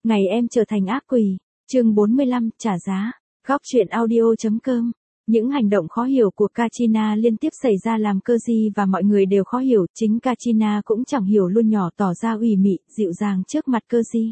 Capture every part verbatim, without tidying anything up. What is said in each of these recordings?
Ngày em trở thành ác quỷ. Chương bốn mươi lăm, trả giá. Góc truyện audio.com. Những hành động khó hiểu của Katrina liên tiếp xảy ra làm Keji và mọi người đều khó hiểu, chính Katrina cũng chẳng hiểu luôn, nhỏ tỏ ra ủy mị, dịu dàng trước mặt Keji.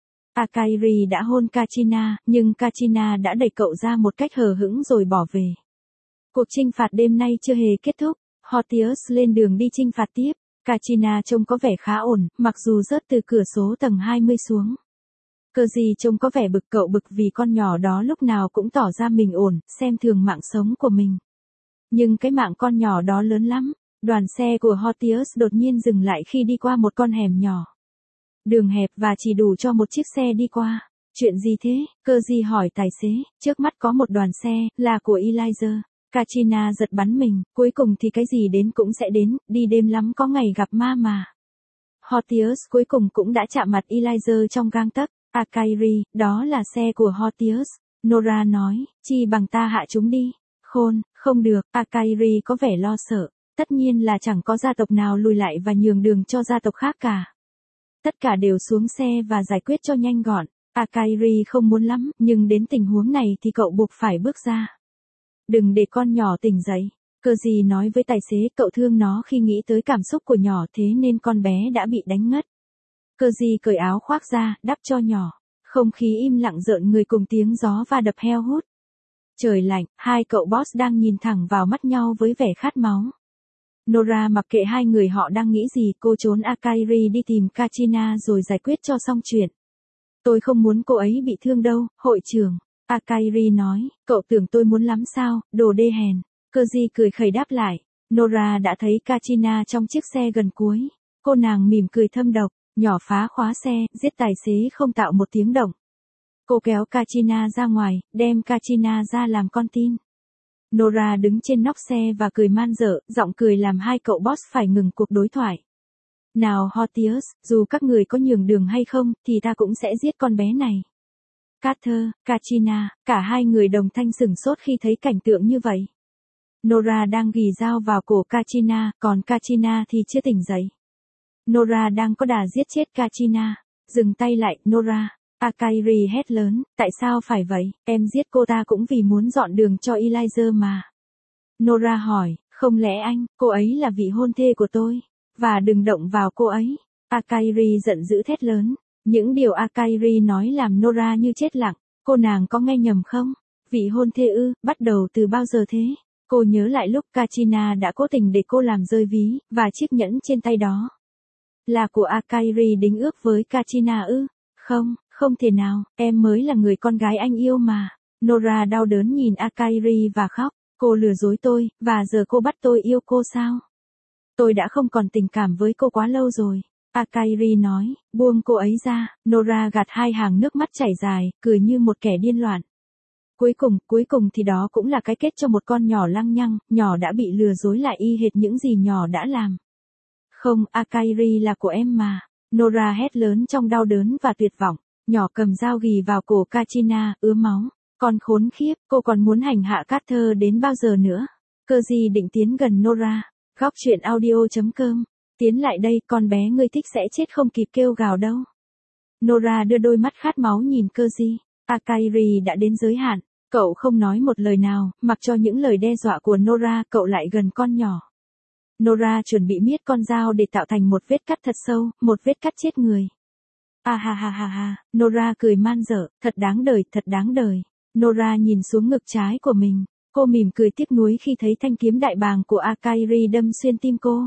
Akairi đã hôn Katrina, nhưng Katrina đã đẩy cậu ra một cách hờ hững rồi bỏ về. Cuộc chinh phạt đêm nay chưa hề kết thúc, Hortius lên đường đi chinh phạt tiếp. Katrina trông có vẻ khá ổn, mặc dù rớt từ cửa sổ tầng hai mươi xuống. Keji trông có vẻ bực, cậu bực vì con nhỏ đó lúc nào cũng tỏ ra mình ổn, xem thường mạng sống của mình. Nhưng cái mạng con nhỏ đó lớn lắm. Đoàn xe của Hortius đột nhiên dừng lại khi đi qua một con hẻm nhỏ. Đường hẹp và chỉ đủ cho một chiếc xe đi qua. Chuyện gì thế? Keji hỏi tài xế. Trước mắt có một đoàn xe, là của Elijah. Katrina giật bắn mình, cuối cùng thì cái gì đến cũng sẽ đến, đi đêm lắm có ngày gặp ma mà. Hortius cuối cùng cũng đã chạm mặt Elijah trong gang tấc. Akairi, đó là xe của Hortius. Nora nói, chi bằng ta hạ chúng đi. Khôn, không được. Akairi có vẻ lo sợ. Tất nhiên là chẳng có gia tộc nào lùi lại và nhường đường cho gia tộc khác cả. Tất cả đều xuống xe và giải quyết cho nhanh gọn. Akairi không muốn lắm, nhưng đến tình huống này thì cậu buộc phải bước ra. Đừng để con nhỏ tỉnh dậy. Keji nói với tài xế, cậu thương nó khi nghĩ tới cảm xúc của nhỏ, thế nên con bé đã bị đánh ngất. Keji cởi áo khoác ra, đắp cho nhỏ. Không khí im lặng rợn người cùng tiếng gió và đập heo hút. Trời lạnh, hai cậu boss đang nhìn thẳng vào mắt nhau với vẻ khát máu. Nora mặc kệ hai người họ đang nghĩ gì, cô trốn Akairi đi tìm Katrina rồi giải quyết cho xong chuyện. Tôi không muốn cô ấy bị thương đâu, hội trưởng. Akairi nói, cậu tưởng tôi muốn lắm sao, đồ đê hèn. Keji cười khẩy đáp lại. Nora đã thấy Katrina trong chiếc xe gần cuối. Cô nàng mỉm cười thâm độc, nhỏ phá khóa xe, giết tài xế không tạo một tiếng động. Cô kéo Katrina ra ngoài, đem Katrina ra làm con tin. Nora đứng trên nóc xe và cười man dợ, giọng cười làm hai cậu boss phải ngừng cuộc đối thoại. Nào Hortius, dù các người có nhường đường hay không, thì ta cũng sẽ giết con bé này. Carter, Katrina, cả hai người đồng thanh sửng sốt khi thấy cảnh tượng như vậy. Nora đang ghì dao vào cổ Katrina, còn Katrina thì chưa tỉnh dậy. Nora đang có đà giết chết Katrina. Dừng tay lại, Nora. Akairi hét lớn, tại sao phải vậy, em giết cô ta cũng vì muốn dọn đường cho Elijah mà. Nora hỏi, không lẽ anh, cô ấy là vị hôn thê của tôi, và đừng động vào cô ấy. Akairi giận dữ thét lớn. Những điều Akairi nói làm Nora như chết lặng. Cô nàng có nghe nhầm không? Vị hôn thê ư, bắt đầu từ bao giờ thế? Cô nhớ lại lúc Katrina đã cố tình để cô làm rơi ví, và chiếc nhẫn trên tay đó là của Akairi đính ước với Katrina ư? Không, không thể nào, em mới là người con gái anh yêu mà. Nora đau đớn nhìn Akairi và khóc. Cô lừa dối tôi, và giờ cô bắt tôi yêu cô sao? Tôi đã không còn tình cảm với cô quá lâu rồi. Akairi nói, buông cô ấy ra. Nora gạt hai hàng nước mắt chảy dài, cười như một kẻ điên loạn. Cuối cùng, cuối cùng thì đó cũng là cái kết cho một con nhỏ lăng nhăng, nhỏ đã bị lừa dối lại y hệt những gì nhỏ đã làm. Không, Akairi là của em mà. Nora hét lớn trong đau đớn và tuyệt vọng. Nhỏ cầm dao ghì vào cổ Katrina, ứa máu. Con khốn khiếp, cô còn muốn hành hạ Carter đến bao giờ nữa? Keji định tiến gần Nora. Góc truyện audio.com. Tiến lại đây, con bé ngươi thích sẽ chết không kịp kêu gào đâu. Nora đưa đôi mắt khát máu nhìn Keji. Akairi đã đến giới hạn. Cậu không nói một lời nào, mặc cho những lời đe dọa của Nora, cậu lại gần con nhỏ. Nora chuẩn bị miết con dao để tạo thành một vết cắt thật sâu, một vết cắt chết người. À ha ha ha ha, Nora cười man dở, thật đáng đời, thật đáng đời. Nora nhìn xuống ngực trái của mình. Cô mỉm cười tiếc nuối khi thấy thanh kiếm đại bàng của Akairi đâm xuyên tim cô.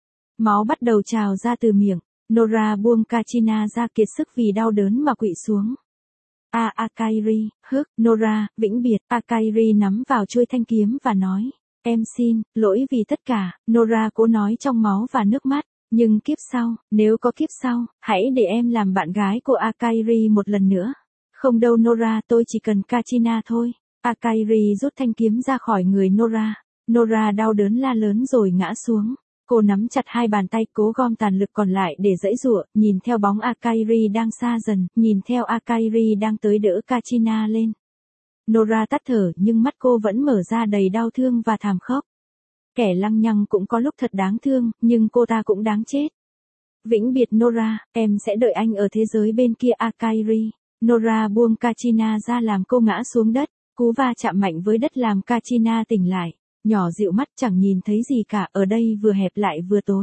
Máu bắt đầu trào ra từ miệng. Nora buông Katrina ra kiệt sức vì đau đớn mà quỵ xuống. À Akairi, hức, Nora, vĩnh biệt. Akairi nắm vào chuôi thanh kiếm và nói. Em xin, lỗi vì tất cả, Nora cố nói trong máu và nước mắt. Nhưng kiếp sau, nếu có kiếp sau, hãy để em làm bạn gái của Akairi một lần nữa. Không đâu Nora, tôi chỉ cần Katrina thôi. Akairi rút thanh kiếm ra khỏi người Nora. Nora đau đớn la lớn rồi ngã xuống. Cô nắm chặt hai bàn tay cố gom tàn lực còn lại để giãy giụa, nhìn theo bóng Akairi đang xa dần, nhìn theo Akairi đang tới đỡ Katrina lên. Nora tắt thở nhưng mắt cô vẫn mở ra đầy đau thương và thảm khốc. Kẻ lăng nhăng cũng có lúc thật đáng thương, nhưng cô ta cũng đáng chết. Vĩnh biệt Nora, em sẽ đợi anh ở thế giới bên kia Akairi. Nora buông Katrina ra làm cô ngã xuống đất, cú va chạm mạnh với đất làm Katrina tỉnh lại, nhỏ dịu mắt chẳng nhìn thấy gì cả, ở đây vừa hẹp lại vừa tối.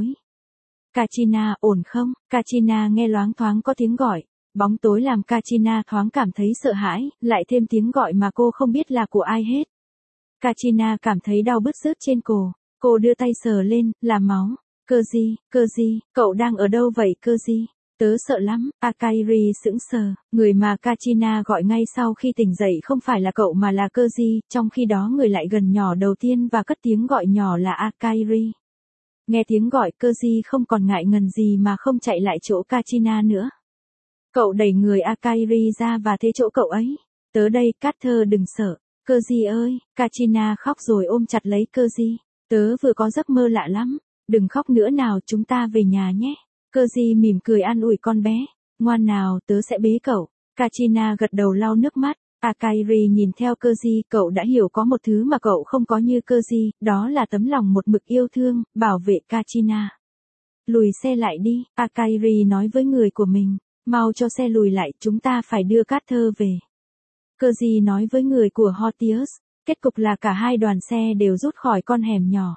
Katrina, ổn không? Katrina nghe loáng thoáng có tiếng gọi, bóng tối làm Katrina thoáng cảm thấy sợ hãi, lại thêm tiếng gọi mà cô không biết là của ai hết. Katrina cảm thấy đau bứt rứt trên cổ, cô đưa tay sờ lên, là máu. Cơ gì, cơ gì, cậu đang ở đâu vậy cơ gì? Tớ sợ lắm, Akairi sững sờ, người mà Katrina gọi ngay sau khi tỉnh dậy không phải là cậu mà là cơ gì, trong khi đó người lại gần nhỏ đầu tiên và cất tiếng gọi nhỏ là Akairi. Nghe tiếng gọi cơ gì không còn ngại ngần gì mà không chạy lại chỗ Katrina nữa. Cậu đẩy người Akairi ra và thế chỗ cậu ấy. Tớ đây, Carter đừng sợ. Cơ gì ơi, Katrina khóc rồi ôm chặt lấy cơ gì. Tớ vừa có giấc mơ lạ lắm. Đừng khóc nữa nào, chúng ta về nhà nhé. Cơ gì mỉm cười an ủi con bé. Ngoan nào, tớ sẽ bế cậu. Katrina gật đầu lau nước mắt. Akairi nhìn theo cơ gì, cậu đã hiểu có một thứ mà cậu không có như cơ gì, đó là tấm lòng một mực yêu thương, bảo vệ Katrina. Lùi xe lại đi, Akairi nói với người của mình. Mau cho xe lùi lại, chúng ta phải đưa Carter về. Cơ gì nói với người của Hortius, kết cục là cả hai đoàn xe đều rút khỏi con hẻm nhỏ.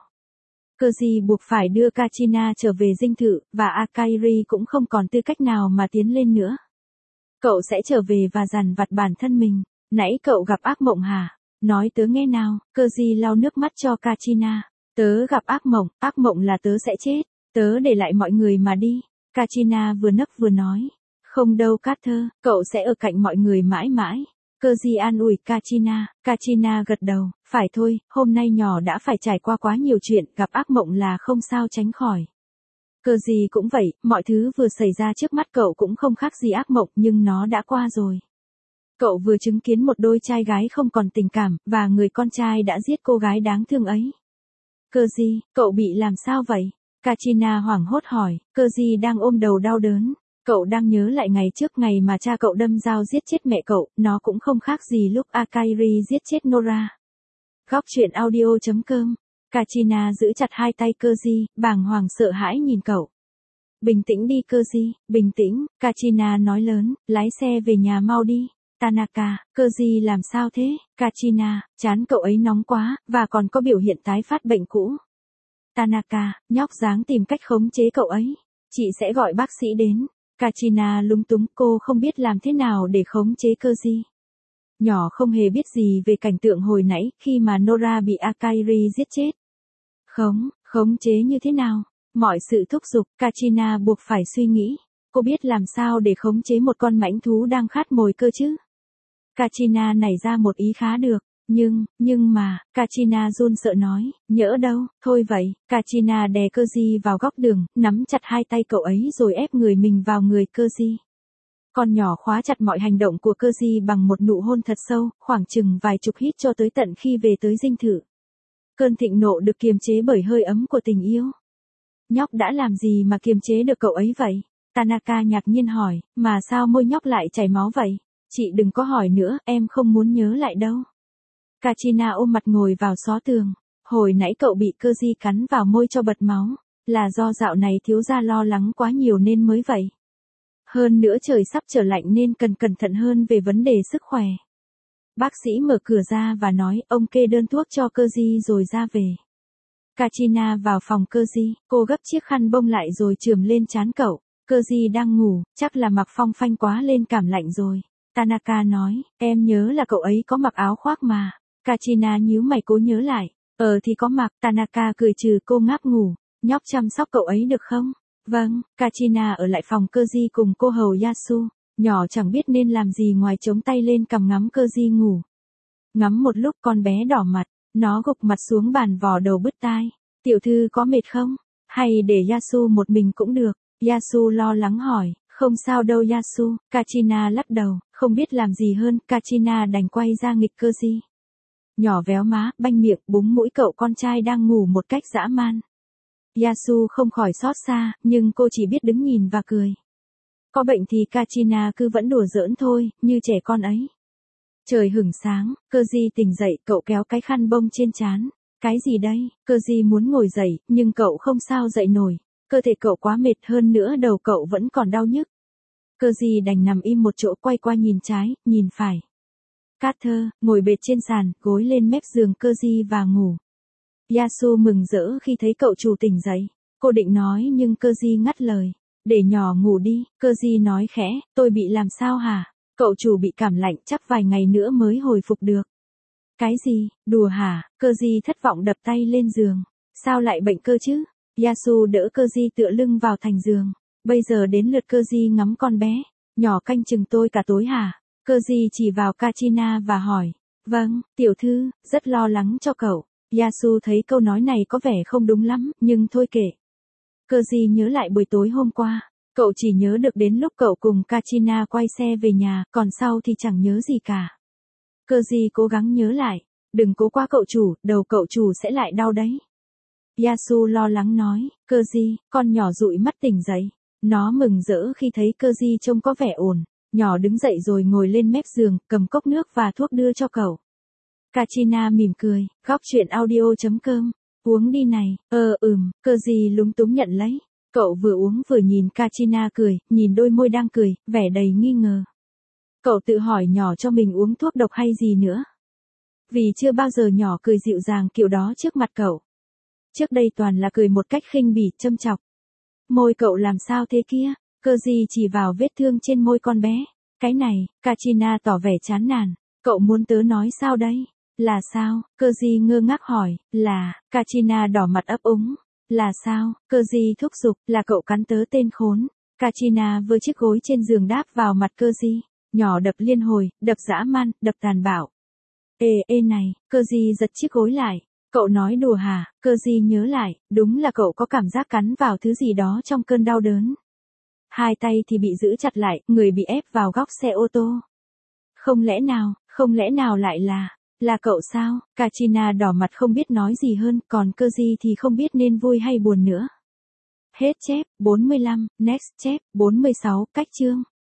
Cơ gì buộc phải đưa Katrina trở về dinh thự, và Akairi cũng không còn tư cách nào mà tiến lên nữa. Cậu sẽ trở về và dằn vặt bản thân mình. Nãy cậu gặp ác mộng hả? Nói tớ nghe nào. Cơ gì lau nước mắt cho Katrina. Tớ gặp ác mộng, ác mộng là tớ sẽ chết. Tớ để lại mọi người mà đi. Katrina vừa nấc vừa nói. Không đâu Carter, cậu sẽ ở cạnh mọi người mãi mãi. Cơ gì an ủi Katrina. Katrina gật đầu. Phải thôi, hôm nay nhỏ đã phải trải qua quá nhiều chuyện, gặp ác mộng là không sao tránh khỏi. Cơ gì cũng vậy, mọi thứ vừa xảy ra trước mắt cậu cũng không khác gì ác mộng, nhưng nó đã qua rồi. Cậu vừa chứng kiến một đôi trai gái không còn tình cảm, và người con trai đã giết cô gái đáng thương ấy. Cơ gì, cậu bị làm sao vậy? Katrina hoảng hốt hỏi. Cơ gì đang ôm đầu đau đớn. Cậu đang nhớ lại ngày trước ngày mà cha cậu đâm dao giết chết mẹ cậu, nó cũng không khác gì lúc Akairi giết chết Nora. Góc truyện audio chấm com. Katrina giữ chặt hai tay cơ gì, bàng hoàng sợ hãi nhìn cậu. Bình tĩnh đi cơ gì, bình tĩnh, Katrina nói lớn, lái xe về nhà mau đi. Tanaka, cơ gì làm sao thế? Katrina, chán cậu ấy nóng quá, và còn có biểu hiện tái phát bệnh cũ. Tanaka, nhóc dáng tìm cách khống chế cậu ấy. Chị sẽ gọi bác sĩ đến. Katrina lúng túng, cô không biết làm thế nào để khống chế cơ gì. Nhỏ không hề biết gì về cảnh tượng hồi nãy khi mà Nora bị Akairi giết chết. Khống, khống chế như thế nào? Mọi sự thúc giục, Katrina buộc phải suy nghĩ. Cô biết làm sao để khống chế một con mãnh thú đang khát mồi cơ chứ? Katrina nảy ra một ý khá được. Nhưng, nhưng mà, Katrina run sợ nói, nhỡ đâu, thôi vậy, Katrina đè cơ gì vào góc đường, nắm chặt hai tay cậu ấy rồi ép người mình vào người cơ gì. Con nhỏ khóa chặt mọi hành động của cơ gì bằng một nụ hôn thật sâu, khoảng chừng vài chục hít cho tới tận khi về tới dinh thự. Cơn thịnh nộ được kiềm chế bởi hơi ấm của tình yêu. Nhóc đã làm gì mà kiềm chế được cậu ấy vậy? Tanaka ngạc nhiên hỏi, mà sao môi nhóc lại chảy máu vậy? Chị đừng có hỏi nữa, em không muốn nhớ lại đâu. Katrina ôm mặt ngồi vào xó tường. Hồi nãy cậu bị cơ di cắn vào môi cho bật máu. Là do dạo này thiếu gia lo lắng quá nhiều nên mới vậy. Hơn nữa trời sắp trở lạnh nên cần cẩn thận hơn về vấn đề sức khỏe. Bác sĩ mở cửa ra và nói ông kê đơn thuốc cho cơ di rồi ra về. Katrina vào phòng cơ di, cô gấp chiếc khăn bông lại rồi chườm lên trán cậu. Cơ di đang ngủ, chắc là mặc phong phanh quá lên cảm lạnh rồi. Tanaka nói, em nhớ là cậu ấy có mặc áo khoác mà. Katrina nhíu mày cố nhớ lại. Ờ thì có mặc, Tanaka cười trừ cô ngáp ngủ. Nhóc chăm sóc cậu ấy được không? Vâng, Katrina ở lại phòng cơ di cùng cô hầu Yasu. Nhỏ chẳng biết nên làm gì ngoài chống tay lên cằm ngắm cơ di ngủ. Ngắm một lúc con bé đỏ mặt, nó gục mặt xuống bàn vò đầu bứt tai. Tiểu thư có mệt không? Hay để Yasu một mình cũng được. Yasu lo lắng hỏi, không sao đâu Yasu. Katrina lắc đầu, không biết làm gì hơn. Katrina đành quay ra nghịch cơ di. Nhỏ véo má, banh miệng, búng mũi cậu con trai đang ngủ một cách dã man. Yasu không khỏi xót xa, nhưng cô chỉ biết đứng nhìn và cười. Có bệnh thì Katrina cứ vẫn đùa giỡn thôi, như trẻ con ấy. Trời hửng sáng, cơ di tỉnh dậy, cậu kéo cái khăn bông trên trán. Cái gì đây? Cơ di muốn ngồi dậy, nhưng cậu không sao dậy nổi. Cơ thể cậu quá mệt hơn nữa đầu cậu vẫn còn đau nhức. Cơ gì đành nằm im một chỗ, quay qua nhìn trái, nhìn phải. Carter, ngồi bệt trên sàn, gối lên mép giường cơ gì và ngủ. Yasu mừng rỡ khi thấy cậu chủ tỉnh dậy. Cô định nói nhưng cơ gì ngắt lời. Để nhỏ ngủ đi, cơ gì nói khẽ, tôi bị làm sao hả? Cậu chủ bị cảm lạnh, chắc vài ngày nữa mới hồi phục được. Cái gì, đùa hả? Cơ gì thất vọng đập tay lên giường. Sao lại bệnh cơ chứ? Yasu đỡ cơ gì tựa lưng vào thành giường. Bây giờ đến lượt cơ gì ngắm con bé. Nhỏ canh chừng tôi cả tối hả? Cơ gì chỉ vào Kachina và hỏi. Vâng, tiểu thư, rất lo lắng cho cậu. Yasu thấy câu nói này có vẻ không đúng lắm, nhưng thôi kệ. Cơ gì nhớ lại buổi tối hôm qua. Cậu chỉ nhớ được đến lúc cậu cùng Kachina quay xe về nhà, còn sau thì chẳng nhớ gì cả. Cơ gì cố gắng nhớ lại. Đừng cố quá cậu chủ, đầu cậu chủ sẽ lại đau đấy. Yasu lo lắng nói. Cơ gì, con nhỏ dụi mắt tỉnh dậy. Nó mừng rỡ khi thấy cơ gì trông có vẻ ổn. Nhỏ đứng dậy rồi ngồi lên mép giường, cầm cốc nước và thuốc đưa cho cậu. Kachina mỉm cười. Góc truyện audio chấm com. Uống đi này. Ờ ừm, cơ gì lúng túng nhận lấy. Cậu vừa uống vừa nhìn Kachina cười, nhìn đôi môi đang cười, vẻ đầy nghi ngờ. Cậu tự hỏi nhỏ cho mình uống thuốc độc hay gì nữa. Vì chưa bao giờ nhỏ cười dịu dàng kiểu đó trước mặt cậu. Trước đây toàn là cười một cách khinh bỉ, châm chọc. Môi cậu làm sao thế kia? Cơ gì chỉ vào vết thương trên môi con bé. Cái này, Kachina tỏ vẻ chán nản. Cậu muốn tớ nói sao đây? Là sao? Cơ gì ngơ ngác hỏi. Là, Kachina đỏ mặt ấp úng. Là sao? Cơ gì thúc giục. Là cậu cắn tớ tên khốn. Kachina vơ chiếc gối trên giường đáp vào mặt cơ gì. Nhỏ đập liên hồi, đập dã man, đập tàn bạo. Ê, ê này, cơ gì giật chiếc gối lại. Cậu nói đùa hả? Cơ gì nhớ lại, đúng là cậu có cảm giác cắn vào thứ gì đó trong cơn đau đớn. Hai tay thì bị giữ chặt lại, người bị ép vào góc xe ô tô. Không lẽ nào, không lẽ nào lại là, là cậu sao? Kachina đỏ mặt không biết nói gì hơn, còn cơ gì thì không biết nên vui hay buồn nữa. Hết chép, bốn mươi lăm, next chép, bốn mươi sáu, cách chương.